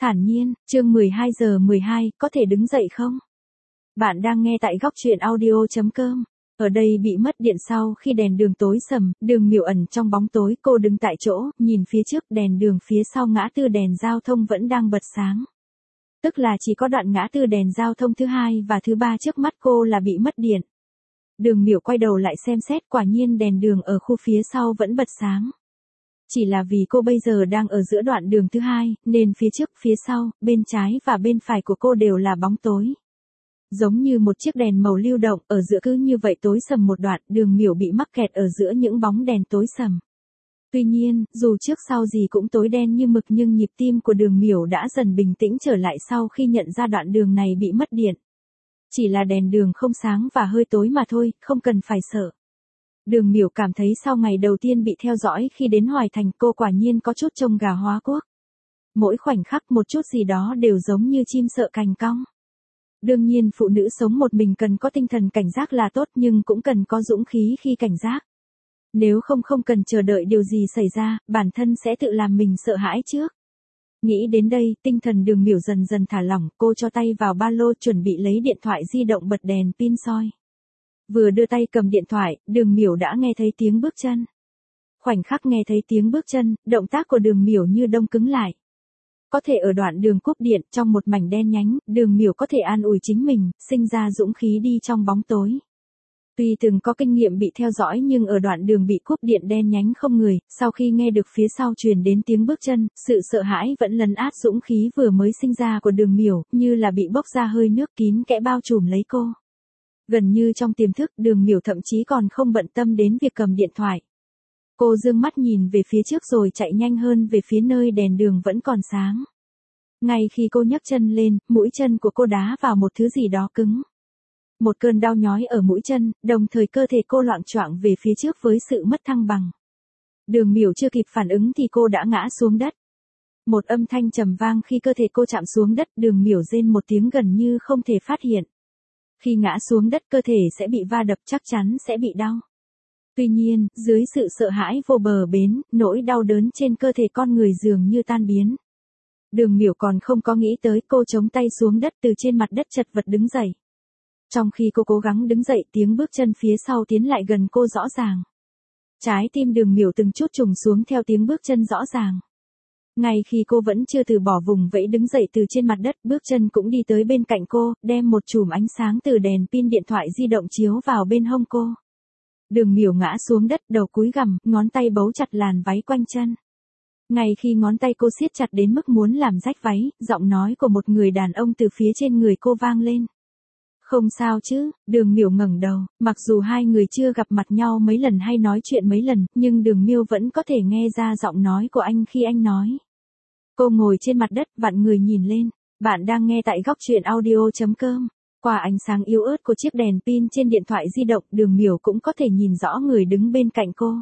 Thản nhiên, chương 12:12, có thể đứng dậy không? Bạn đang nghe tại góc truyện audio.com. Ở đây bị mất điện sau khi đèn đường tối sầm, Đường Miểu ẩn trong bóng tối, cô đứng tại chỗ, nhìn phía trước đèn đường phía sau ngã tư đèn giao thông vẫn đang bật sáng. Tức là chỉ có đoạn ngã tư đèn giao thông thứ hai và thứ ba trước mắt cô là bị mất điện. Đường Miểu quay đầu lại xem xét, quả nhiên đèn đường ở khu phía sau vẫn bật sáng. Chỉ là vì cô bây giờ đang ở giữa đoạn đường thứ hai, nên phía trước, phía sau, bên trái và bên phải của cô đều là bóng tối. Giống như một chiếc đèn màu lưu động, ở giữa cứ như vậy tối sầm một đoạn, Đường Miểu bị mắc kẹt ở giữa những bóng đèn tối sầm. Tuy nhiên, dù trước sau gì cũng tối đen như mực nhưng nhịp tim của Đường Miểu đã dần bình tĩnh trở lại sau khi nhận ra đoạn đường này bị mất điện. Chỉ là đèn đường không sáng và hơi tối mà thôi, không cần phải sợ. Đường Miểu cảm thấy sau ngày đầu tiên bị theo dõi khi đến Hoài Thành, cô quả nhiên có chút trông gà hóa quốc. Mỗi khoảnh khắc một chút gì đó đều giống như chim sợ cành cong. Đương nhiên phụ nữ sống một mình cần có tinh thần cảnh giác là tốt, nhưng cũng cần có dũng khí khi cảnh giác. Nếu không cần chờ đợi điều gì xảy ra, bản thân sẽ tự làm mình sợ hãi trước. Nghĩ đến đây, tinh thần Đường Miểu dần dần thả lỏng, cô cho tay vào ba lô chuẩn bị lấy điện thoại di động bật đèn pin soi. Vừa đưa tay cầm điện thoại, Đường Miểu đã nghe thấy tiếng bước chân. Khoảnh khắc nghe thấy tiếng bước chân, động tác của Đường Miểu như đông cứng lại. Có thể ở đoạn đường cúp điện, trong một mảnh đen nhánh, Đường Miểu có thể an ủi chính mình, sinh ra dũng khí đi trong bóng tối. Tuy từng có kinh nghiệm bị theo dõi nhưng ở đoạn đường bị cúp điện đen nhánh không người, sau khi nghe được phía sau truyền đến tiếng bước chân, sự sợ hãi vẫn lấn át dũng khí vừa mới sinh ra của Đường Miểu, như là bị bốc ra hơi nước kín kẽ bao trùm lấy cô. Gần như trong tiềm thức, Đường Miểu thậm chí còn không bận tâm đến việc cầm điện thoại. Cô dương mắt nhìn về phía trước rồi chạy nhanh hơn về phía nơi đèn đường vẫn còn sáng. Ngay khi cô nhấc chân lên, mũi chân của cô đá vào một thứ gì đó cứng. Một cơn đau nhói ở mũi chân, đồng thời cơ thể cô loạng choạng về phía trước với sự mất thăng bằng. Đường Miểu chưa kịp phản ứng thì cô đã ngã xuống đất. Một âm thanh trầm vang khi cơ thể cô chạm xuống đất, Đường Miểu rên một tiếng gần như không thể phát hiện. Khi ngã xuống đất cơ thể sẽ bị va đập, chắc chắn sẽ bị đau. Tuy nhiên, dưới sự sợ hãi vô bờ bến, nỗi đau đớn trên cơ thể con người dường như tan biến. Đường Miểu còn không có nghĩ tới, cô chống tay xuống đất, từ trên mặt đất chật vật đứng dậy. Trong khi cô cố gắng đứng dậy, tiếng bước chân phía sau tiến lại gần cô rõ ràng. Trái tim Đường Miểu từng chút trùng xuống theo tiếng bước chân rõ ràng. Ngay khi cô vẫn chưa từ bỏ vùng vẫy đứng dậy từ trên mặt đất, bước chân cũng đi tới bên cạnh cô, đem một chùm ánh sáng từ đèn pin điện thoại di động chiếu vào bên hông cô. Đường Miểu ngã xuống đất, đầu cúi gằm, ngón tay bấu chặt làn váy quanh chân. Ngay khi ngón tay cô siết chặt đến mức muốn làm rách váy, giọng nói của một người đàn ông từ phía trên người cô vang lên. Không sao chứ? Đường Miểu ngẩng đầu, mặc dù hai người chưa gặp mặt nhau mấy lần hay nói chuyện mấy lần, nhưng Đường Miểu vẫn có thể nghe ra giọng nói của anh khi anh nói. Cô ngồi trên mặt đất, vặn người nhìn lên. Bạn đang nghe tại góc truyện audio.com. Qua ánh sáng yếu ớt của chiếc đèn pin trên điện thoại di động, Đường Miểu cũng có thể nhìn rõ người đứng bên cạnh cô.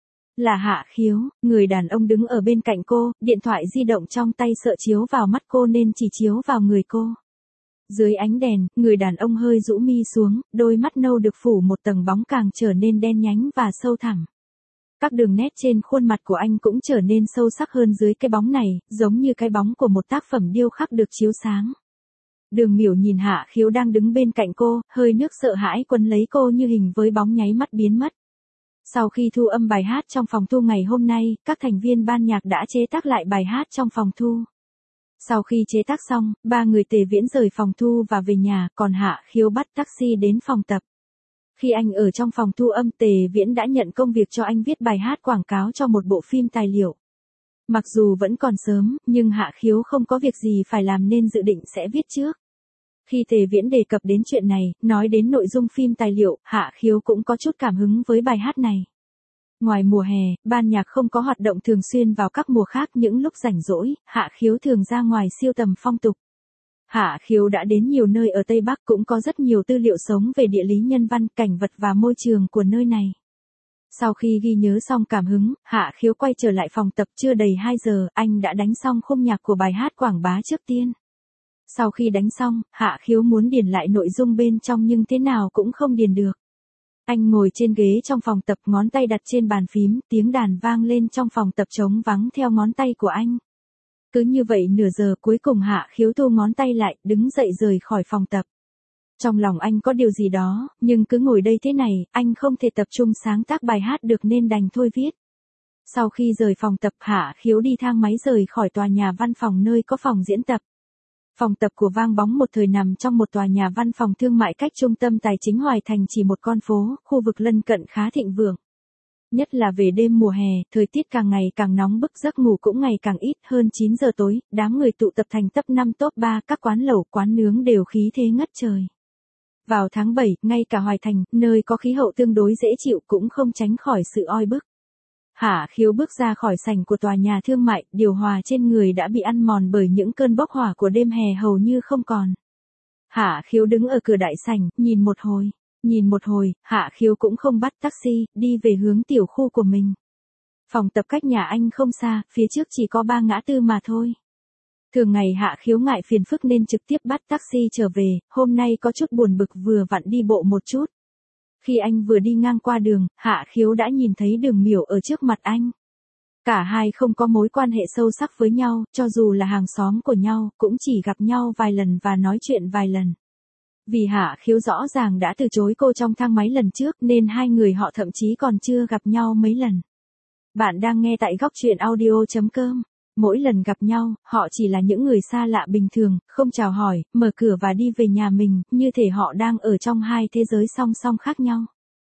Là Hạ Khiếu, người đàn ông đứng ở bên cạnh cô, điện thoại di động trong tay sợ chiếu vào mắt cô nên chỉ chiếu vào người cô. Dưới ánh đèn, người đàn ông hơi rũ mi xuống, đôi mắt nâu được phủ một tầng bóng càng trở nên đen nhánh và sâu thẳm. Các đường nét trên khuôn mặt của anh cũng trở nên sâu sắc hơn dưới cái bóng này, giống như cái bóng của một tác phẩm điêu khắc được chiếu sáng. Đường Miểu nhìn Hạ Khiếu đang đứng bên cạnh cô, hơi nước sợ hãi quấn lấy cô như hình với bóng nháy mắt biến mất. Sau khi thu âm bài hát trong phòng thu ngày hôm nay, các thành viên ban nhạc đã chế tác lại bài hát trong phòng thu. Sau khi chế tác xong, ba người Tề Viễn rời phòng thu và về nhà, còn Hạ Khiếu bắt taxi đến phòng tập. Khi anh ở trong phòng thu âm, Tề Viễn đã nhận công việc cho anh viết bài hát quảng cáo cho một bộ phim tài liệu. Mặc dù vẫn còn sớm, nhưng Hạ Khiếu không có việc gì phải làm nên dự định sẽ viết trước. Khi Tề Viễn đề cập đến chuyện này, nói đến nội dung phim tài liệu, Hạ Khiếu cũng có chút cảm hứng với bài hát này. Ngoài mùa hè, ban nhạc không có hoạt động thường xuyên vào các mùa khác, những lúc rảnh rỗi, Hạ Khiếu thường ra ngoài siêu tầm phong tục. Hạ Khiếu đã đến nhiều nơi ở Tây Bắc, cũng có rất nhiều tư liệu sống về địa lý nhân văn, cảnh vật và môi trường của nơi này. Sau khi ghi nhớ xong cảm hứng, Hạ Khiếu quay trở lại phòng tập, chưa đầy 2 giờ, anh đã đánh xong khung nhạc của bài hát quảng bá trước tiên. Sau khi đánh xong, Hạ Khiếu muốn điền lại nội dung bên trong nhưng thế nào cũng không điền được. Anh ngồi trên ghế trong phòng tập, ngón tay đặt trên bàn phím, tiếng đàn vang lên trong phòng tập trống vắng theo ngón tay của anh. Cứ như vậy nửa giờ cuối cùng Hạ Khiếu thu ngón tay lại, đứng dậy rời khỏi phòng tập. Trong lòng anh có điều gì đó, nhưng cứ ngồi đây thế này, anh không thể tập trung sáng tác bài hát được nên đành thôi viết. Sau khi rời phòng tập Hạ Khiếu đi thang máy rời khỏi tòa nhà văn phòng nơi có phòng diễn tập. Phòng tập của Vang Bóng một thời nằm trong một tòa nhà văn phòng thương mại cách trung tâm tài chính Hoài Thành chỉ một con phố, khu vực lân cận khá thịnh vượng. Nhất là về đêm mùa hè, thời tiết càng ngày càng nóng bức, giấc ngủ cũng ngày càng ít, hơn 9 giờ tối, đám người tụ tập thành top 5 top 3, các quán lẩu, quán nướng đều khí thế ngất trời. Vào tháng 7, ngay cả Hoài Thành, nơi có khí hậu tương đối dễ chịu cũng không tránh khỏi sự oi bức. Hạ Khiếu bước ra khỏi sảnh của tòa nhà thương mại, điều hòa trên người đã bị ăn mòn bởi những cơn bốc hỏa của đêm hè hầu như không còn. Hạ Khiếu đứng ở cửa đại sảnh, nhìn một hồi, Hạ Khiếu cũng không bắt taxi, đi về hướng tiểu khu của mình. Phòng tập cách nhà anh không xa, phía trước chỉ có 3 ngã tư mà thôi. Thường ngày Hạ Khiếu ngại phiền phức nên trực tiếp bắt taxi trở về, hôm nay có chút buồn bực vừa vặn đi bộ một chút. Khi anh vừa đi ngang qua đường, Hạ Khiếu đã nhìn thấy Đường Miểu ở trước mặt anh. Cả hai không có mối quan hệ sâu sắc với nhau, cho dù là hàng xóm của nhau, cũng chỉ gặp nhau vài lần và nói chuyện vài lần. Vì Hạ Khiếu rõ ràng đã từ chối cô trong thang máy lần trước nên hai người họ thậm chí còn chưa gặp nhau mấy lần. Bạn đang nghe tại Góc Chuyện Audio.com. Mỗi lần gặp nhau, họ chỉ là những người xa lạ bình thường, không chào hỏi, mở cửa và đi về nhà mình, như thể họ đang ở trong hai thế giới song song khác nhau.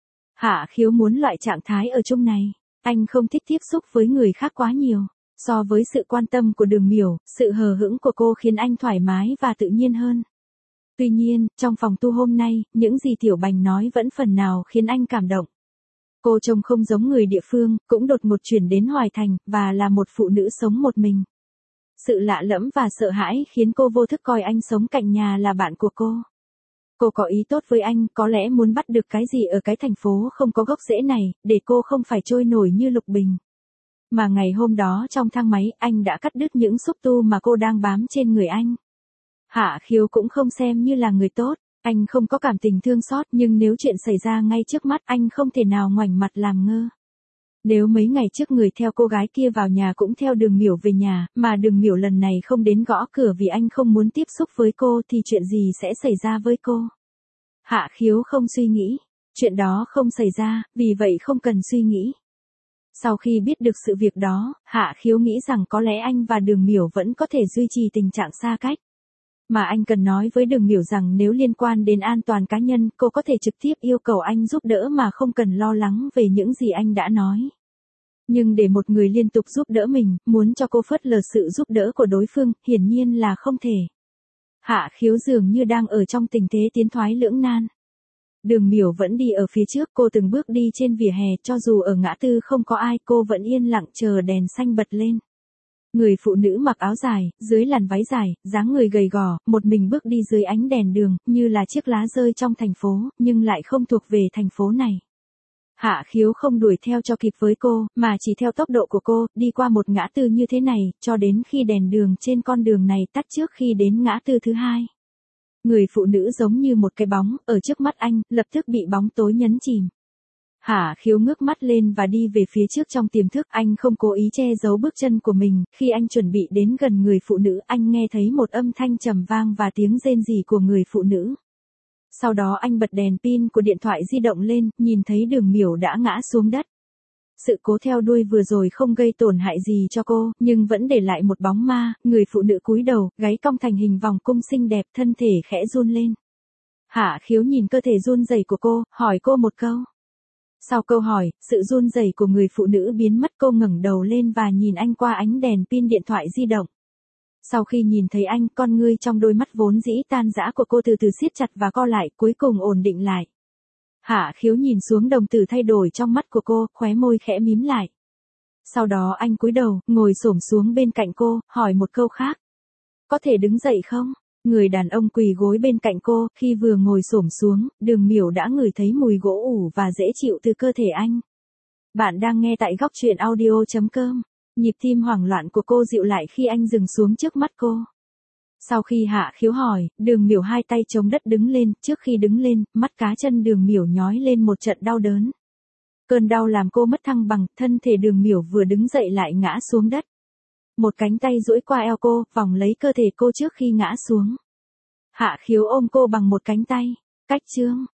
Hạ Khiếu muốn loại trạng thái ở chung này. Anh không thích tiếp xúc với người khác quá nhiều. So với sự quan tâm của Đường Miểu, sự hờ hững của cô khiến anh thoải mái và tự nhiên hơn. Tuy nhiên, trong phòng tu hôm nay, những gì Tiểu Bành nói vẫn phần nào khiến anh cảm động. Cô trông không giống người địa phương, cũng đột ngột chuyển đến Hoài Thành, và là một phụ nữ sống một mình. Sự lạ lẫm và sợ hãi khiến cô vô thức coi anh sống cạnh nhà là bạn của cô. Cô có ý tốt với anh, có lẽ muốn bắt được cái gì ở cái thành phố không có gốc rễ này, để cô không phải trôi nổi như Lục Bình. Mà ngày hôm đó trong thang máy, anh đã cắt đứt những xúc tu mà cô đang bám trên người anh. Hạ Khiếu cũng không xem như là người tốt. Anh không có cảm tình thương xót, nhưng nếu chuyện xảy ra ngay trước mắt anh không thể nào ngoảnh mặt làm ngơ. Nếu mấy ngày trước người theo cô gái kia vào nhà cũng theo Đường Miểu về nhà, mà Đường Miểu lần này không đến gõ cửa vì anh không muốn tiếp xúc với cô thì chuyện gì sẽ xảy ra với cô? Hạ Khiếu không suy nghĩ. Chuyện đó không xảy ra, vì vậy không cần suy nghĩ. Sau khi biết được sự việc đó, Hạ Khiếu nghĩ rằng có lẽ anh và Đường Miểu vẫn có thể duy trì tình trạng xa cách. Mà anh cần nói với Đường Miểu rằng nếu liên quan đến an toàn cá nhân, cô có thể trực tiếp yêu cầu anh giúp đỡ mà không cần lo lắng về những gì anh đã nói. Nhưng để một người liên tục giúp đỡ mình, muốn cho cô phớt lờ sự giúp đỡ của đối phương, hiển nhiên là không thể. Hạ Khiếu dường như đang ở trong tình thế tiến thoái lưỡng nan. Đường Miểu vẫn đi ở phía trước, cô từng bước đi trên vỉa hè, cho dù ở ngã tư không có ai, cô vẫn yên lặng chờ đèn xanh bật lên. Người phụ nữ mặc áo dài, dưới làn váy dài, dáng người gầy gò, một mình bước đi dưới ánh đèn đường, như là chiếc lá rơi trong thành phố, nhưng lại không thuộc về thành phố này. Hạ Khiếu không đuổi theo cho kịp với cô, mà chỉ theo tốc độ của cô, đi qua một ngã tư như thế này, cho đến khi đèn đường trên con đường này tắt trước khi đến ngã tư thứ hai. Người phụ nữ giống như một cái bóng, ở trước mắt anh, lập tức bị bóng tối nhấn chìm. Hạ Khiếu ngước mắt lên và đi về phía trước trong tiềm thức, anh không cố ý che giấu bước chân của mình, khi anh chuẩn bị đến gần người phụ nữ, anh nghe thấy một âm thanh trầm vang và tiếng rên rỉ của người phụ nữ. Sau đó anh bật đèn pin của điện thoại di động lên, nhìn thấy Đường Miểu đã ngã xuống đất. Sự cố theo đuôi vừa rồi không gây tổn hại gì cho cô, nhưng vẫn để lại một bóng ma, người phụ nữ cúi đầu, gáy cong thành hình vòng cung xinh đẹp, thân thể khẽ run lên. Hạ Khiếu nhìn cơ thể run rẩy của cô, hỏi cô một câu. Sau câu hỏi, sự run rẩy của người phụ nữ biến mất, cô ngẩng đầu lên và nhìn anh qua ánh đèn pin điện thoại di động. Sau khi nhìn thấy anh, con ngươi trong đôi mắt vốn dĩ tan rã của cô từ từ siết chặt và co lại, cuối cùng ổn định lại. Hạ Khiếu nhìn xuống đồng tử thay đổi trong mắt của cô, khóe môi khẽ mím lại. Sau đó anh cúi đầu, ngồi xổm xuống bên cạnh cô, hỏi một câu khác. Có thể đứng dậy không? Người đàn ông quỳ gối bên cạnh cô, khi vừa ngồi xổm xuống, Đường Miểu đã ngửi thấy mùi gỗ ủ và dễ chịu từ cơ thể anh. Bạn đang nghe tại Góc Chuyện Audio.com. Nhịp tim hoảng loạn của cô dịu lại khi anh dừng xuống trước mắt cô. Sau khi Hạ Khiếu hỏi, Đường Miểu hai tay chống đất đứng lên, trước khi đứng lên, mắt cá chân Đường Miểu nhói lên một trận đau đớn. Cơn đau làm cô mất thăng bằng, thân thể Đường Miểu vừa đứng dậy lại ngã xuống đất. Một cánh tay duỗi qua eo cô, vòng lấy cơ thể cô trước khi ngã xuống. Hạ Khiếu ôm cô bằng một cánh tay. Cách chương.